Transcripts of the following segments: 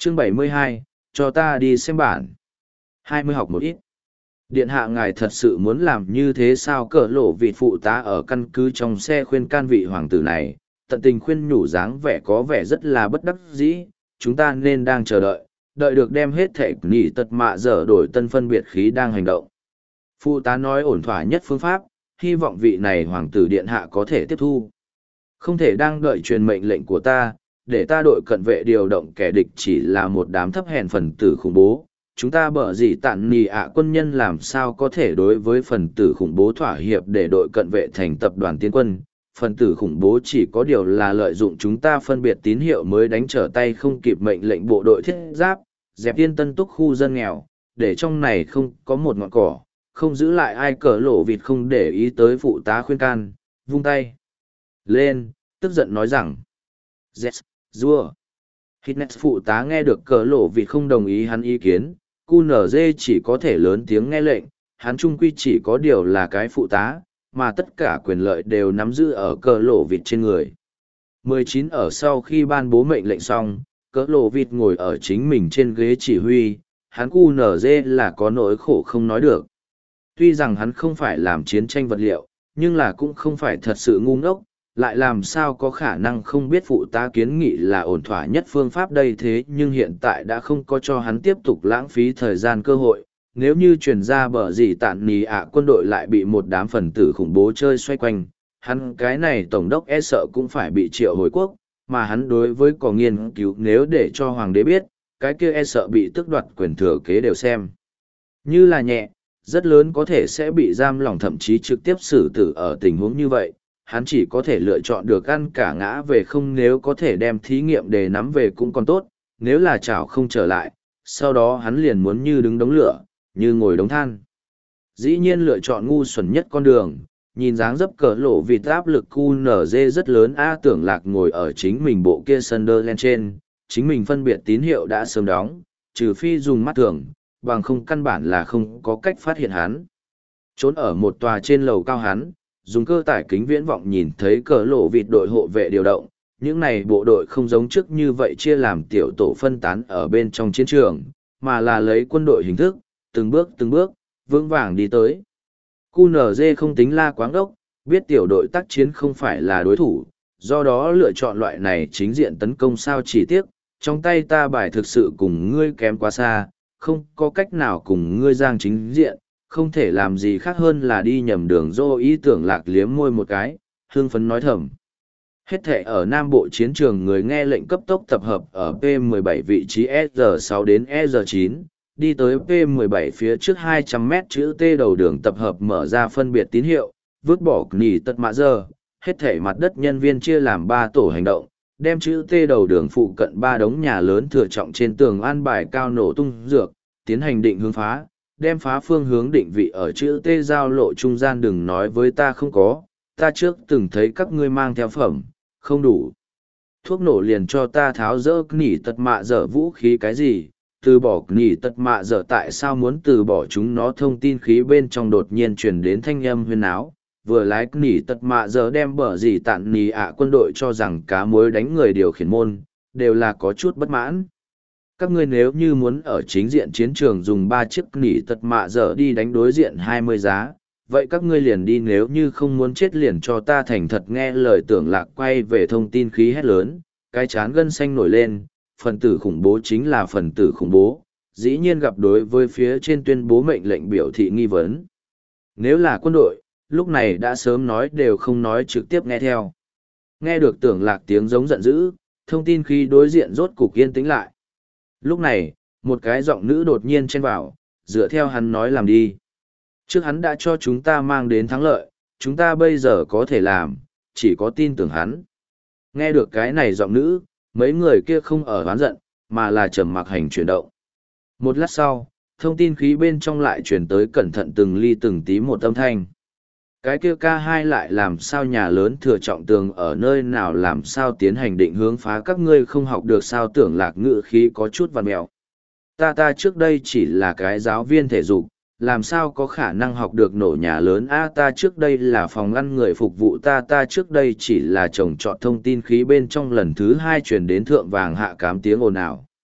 Chương 72, cho ta đi xem bản. 20 học một ít. Điện hạ ngài thật sự muốn làm như thế sao? Cỡ lộ vị phụ tá ở căn cứ trong xe khuyên can vị hoàng tử này, tận tình khuyên nhủ dáng vẻ có vẻ rất là bất đắc dĩ. Chúng ta nên đang chờ đợi, đợi được đem hết thể nỉ tật mạ dở đổi tân phân biệt khí đang hành động. Phụ tá nói ổn thỏa nhất phương pháp, hy vọng vị này hoàng tử điện hạ có thể tiếp thu. Không thể đang đợi truyền mệnh lệnh của ta, để ta đội cận vệ điều động kẻ địch chỉ là một đám thấp hèn phần tử khủng bố. Chúng ta bở gì tạn nì ạ quân nhân làm sao có thể đối với phần tử khủng bố thỏa hiệp để đội cận vệ thành tập đoàn tiến quân. Phần tử khủng bố chỉ có điều là lợi dụng chúng ta phân biệt tín hiệu mới đánh trở tay không kịp mệnh lệnh bộ đội thiết giáp, dẹp yên tân túc khu dân nghèo, để trong này không có một ngọn cỏ, không giữ lại ai. Cỡ lộ vịt không để ý tới phụ tá khuyên can, vung tay lên, tức giận nói rằng yes, Dua. Hitnet phụ tá nghe được cỡ lộ vịt không đồng ý hắn ý kiến, QNZ chỉ có thể lớn tiếng nghe lệnh, hắn trung quy chỉ có điều là cái phụ tá, mà tất cả quyền lợi đều nắm giữ ở cỡ lộ vịt trên người. 19 ở sau khi ban bố mệnh lệnh xong, cỡ lộ vịt ngồi ở chính mình trên ghế chỉ huy, hắn QNZ là có nỗi khổ không nói được. Tuy rằng hắn không phải làm chiến tranh vật liệu, nhưng là cũng không phải thật sự ngu ngốc, lại làm sao có khả năng không biết phụ tá kiến nghị là ổn thỏa nhất phương pháp đây. Thế nhưng hiện tại đã không có cho hắn tiếp tục lãng phí thời gian cơ hội. Nếu như truyền ra bờ gì tạn nì ạ quân đội lại bị một đám phần tử khủng bố chơi xoay quanh, hắn cái này tổng đốc e sợ cũng phải bị triệu hồi quốc, mà hắn đối với có nghiên cứu nếu để cho hoàng đế biết, cái kia e sợ bị tước đoạt quyền thừa kế đều xem như là nhẹ, rất lớn có thể sẽ bị giam lỏng thậm chí trực tiếp xử tử. Ở tình huống như vậy, hắn chỉ có thể lựa chọn được ăn cả ngã về không. Nếu có thể đem thí nghiệm để nắm về cũng còn tốt, nếu là chảo không trở lại, sau đó hắn liền muốn như đứng đống lửa, như ngồi đống than. Dĩ nhiên lựa chọn ngu xuẩn nhất con đường, nhìn dáng dấp cỡ lộ vịt áp lực QNZ rất lớn. Tưởng lạc ngồi ở chính mình bộ kia Sunderland trên, chính mình phân biệt tín hiệu đã sớm đóng, trừ phi dùng mắt thường, bằng không căn bản là không có cách phát hiện hắn. Trốn ở một tòa trên lầu cao hắn, dùng cơ tải kính viễn vọng nhìn thấy cỡ lộ vịt đội hộ vệ điều động. Những này bộ đội không giống trước như vậy chia làm tiểu tổ phân tán ở bên trong chiến trường, mà là lấy quân đội hình thức, từng bước, vững vàng đi tới. QNZ không tính la quáng đốc, biết tiểu đội tác chiến không phải là đối thủ, do đó lựa chọn loại này chính diện tấn công. Sao chỉ tiếc, trong tay ta bài thực sự cùng ngươi kém quá xa, không có cách nào cùng ngươi giang chính diện, không thể làm gì khác hơn là đi nhầm đường. Dô ý tưởng lạc liếm môi một cái, hương phấn nói thầm. Hết thể ở Nam Bộ chiến trường người nghe lệnh cấp tốc tập hợp ở P17 vị trí S6 đến S9, đi tới P17 phía trước 200 mét chữ T đầu đường tập hợp mở ra phân biệt tín hiệu, vứt bỏ nỉ tật mạ giờ. Hết thể mặt đất nhân viên chia làm 3 tổ hành động, đem chữ T đầu đường phụ cận 3 đống nhà lớn thừa trọng trên tường an bài cao nổ tung dược, tiến hành định hướng phá, đem phá phương hướng định vị ở chữ T giao lộ trung gian. Đừng nói với ta không có, ta trước từng thấy các ngươi mang theo phẩm, không đủ thuốc nổ liền cho ta tháo rỡ nỉ tật mạ dở vũ khí cái gì, từ bỏ nỉ tật mạ dở tại sao muốn từ bỏ chúng nó. Thông tin khí bên trong đột nhiên truyền đến thanh âm huyên áo, vừa lái nỉ tật mạ dở đem bở gì tạn nỉ ạ quân đội cho rằng cá muối đánh người điều khiển môn, đều là có chút bất mãn. Các ngươi nếu như muốn ở chính diện chiến trường dùng 3 chiếc nỉ tật mạ dở đi đánh đối diện 20 giá, vậy các ngươi liền đi, nếu như không muốn chết liền cho ta thành thật nghe lời. Tưởng lạc quay về thông tin khí hét lớn, cái chán gân xanh nổi lên. Phần tử khủng bố chính là phần tử khủng bố, dĩ nhiên gặp đối với phía trên tuyên bố mệnh lệnh biểu thị nghi vấn. Nếu là quân đội, lúc này đã sớm nói đều không nói, trực tiếp nghe theo. Nghe được tưởng lạc tiếng giống giận dữ, thông tin khí đối diện rốt cục yên tĩnh lại. Lúc này, một cái giọng nữ đột nhiên chen vào, dựa theo hắn nói làm đi. Trước hắn đã cho chúng ta mang đến thắng lợi, chúng ta bây giờ có thể làm, chỉ có tin tưởng hắn. Nghe được cái này giọng nữ, mấy người kia không ở oán giận, mà là trầm mặc hành chuyển động. Một lát sau, thông tin khí bên trong lại chuyển tới cẩn thận từng ly từng tí một âm thanh. Cái kia K2 lại làm sao nhà lớn thừa trọng tường ở nơi nào, làm sao tiến hành định hướng phá, các ngươi không học được sao? Tưởng lạc ngữ khí có chút vằn mẹo. Ta trước đây chỉ là cái giáo viên thể dục, làm sao có khả năng học được nổ nhà lớn ta trước đây là phòng ngăn người phục vụ, ta trước đây chỉ là trồng trọt. Thông tin khí bên trong lần thứ 2 truyền đến thượng vàng hạ cám tiếng ồn ào.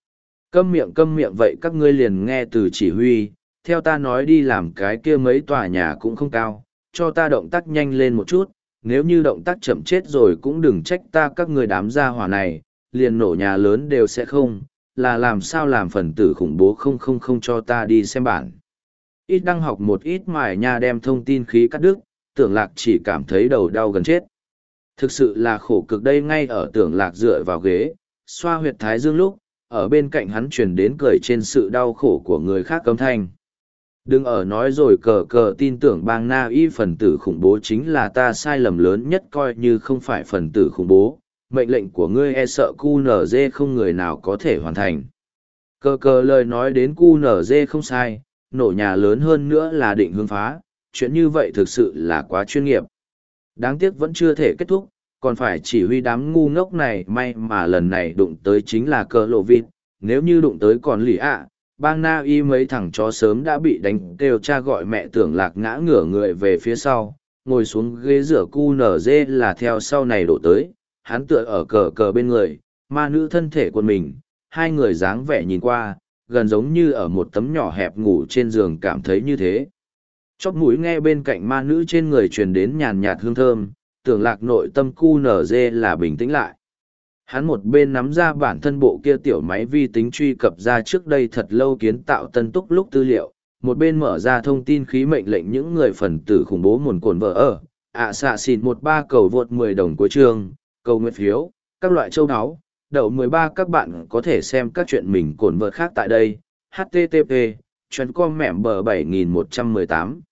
Câm miệng vậy các ngươi liền nghe từ chỉ huy, theo ta nói đi làm cái kia mấy tòa nhà cũng không cao, cho ta động tác nhanh lên một chút, nếu như động tác chậm chết rồi cũng đừng trách ta các ngươi đám gia hỏa này, liền nổ nhà lớn đều sẽ không, là làm sao làm phần tử khủng bố không cho ta đi xem bản. Ít đăng học một ít mải nha đem thông tin khí cắt đứt, tưởng lạc chỉ cảm thấy đầu đau gần chết. Thực sự là khổ cực đây ngay ở tưởng lạc dựa vào ghế, xoa huyệt thái dương lúc, ở bên cạnh hắn truyền đến cười trên sự đau khổ của người khác âm thanh. Đừng ở nói rồi cờ tin tưởng bang na y phần tử khủng bố chính là ta sai lầm lớn nhất coi như không phải phần tử khủng bố, mệnh lệnh của ngươi e sợ QNZ không người nào có thể hoàn thành. Cờ lời nói đến QNZ không sai, nổ nhà lớn hơn nữa là định hướng phá, chuyện như vậy thực sự là quá chuyên nghiệp. Đáng tiếc vẫn chưa thể kết thúc, còn phải chỉ huy đám ngu ngốc này may mà lần này đụng tới chính là cờ lộ vịt, nếu như đụng tới còn lì ạ. Bang Na Y mấy thằng chó sớm đã bị đánh kêu cha gọi mẹ tưởng lạc ngã ngửa người về phía sau, ngồi xuống ghế rửa QNZ là theo sau này đổ tới, hắn tựa ở cờ bên người, ma nữ thân thể của mình, hai người dáng vẻ nhìn qua, gần giống như ở một tấm nhỏ hẹp ngủ trên giường cảm thấy như thế. Chóp mũi nghe bên cạnh ma nữ trên người truyền đến nhàn nhạt hương thơm, tưởng lạc nội tâm QNZ là bình tĩnh lại. Hắn một bên nắm ra bản thân bộ kia tiểu máy vi tính truy cập ra trước đây thật lâu kiến tạo tân túc lúc tư liệu, một bên mở ra thông tin khí mệnh lệnh những người phần tử khủng bố nguồn cồn vợ ở, xạ xịn 13 cầu vượt 10 đồng cuối chương, cầu nguyện phiếu, các loại châu áo, đậu 13 các bạn có thể xem các chuyện mình cồn vợ khác tại đây, http, chuyến com mẻm bờ 7118.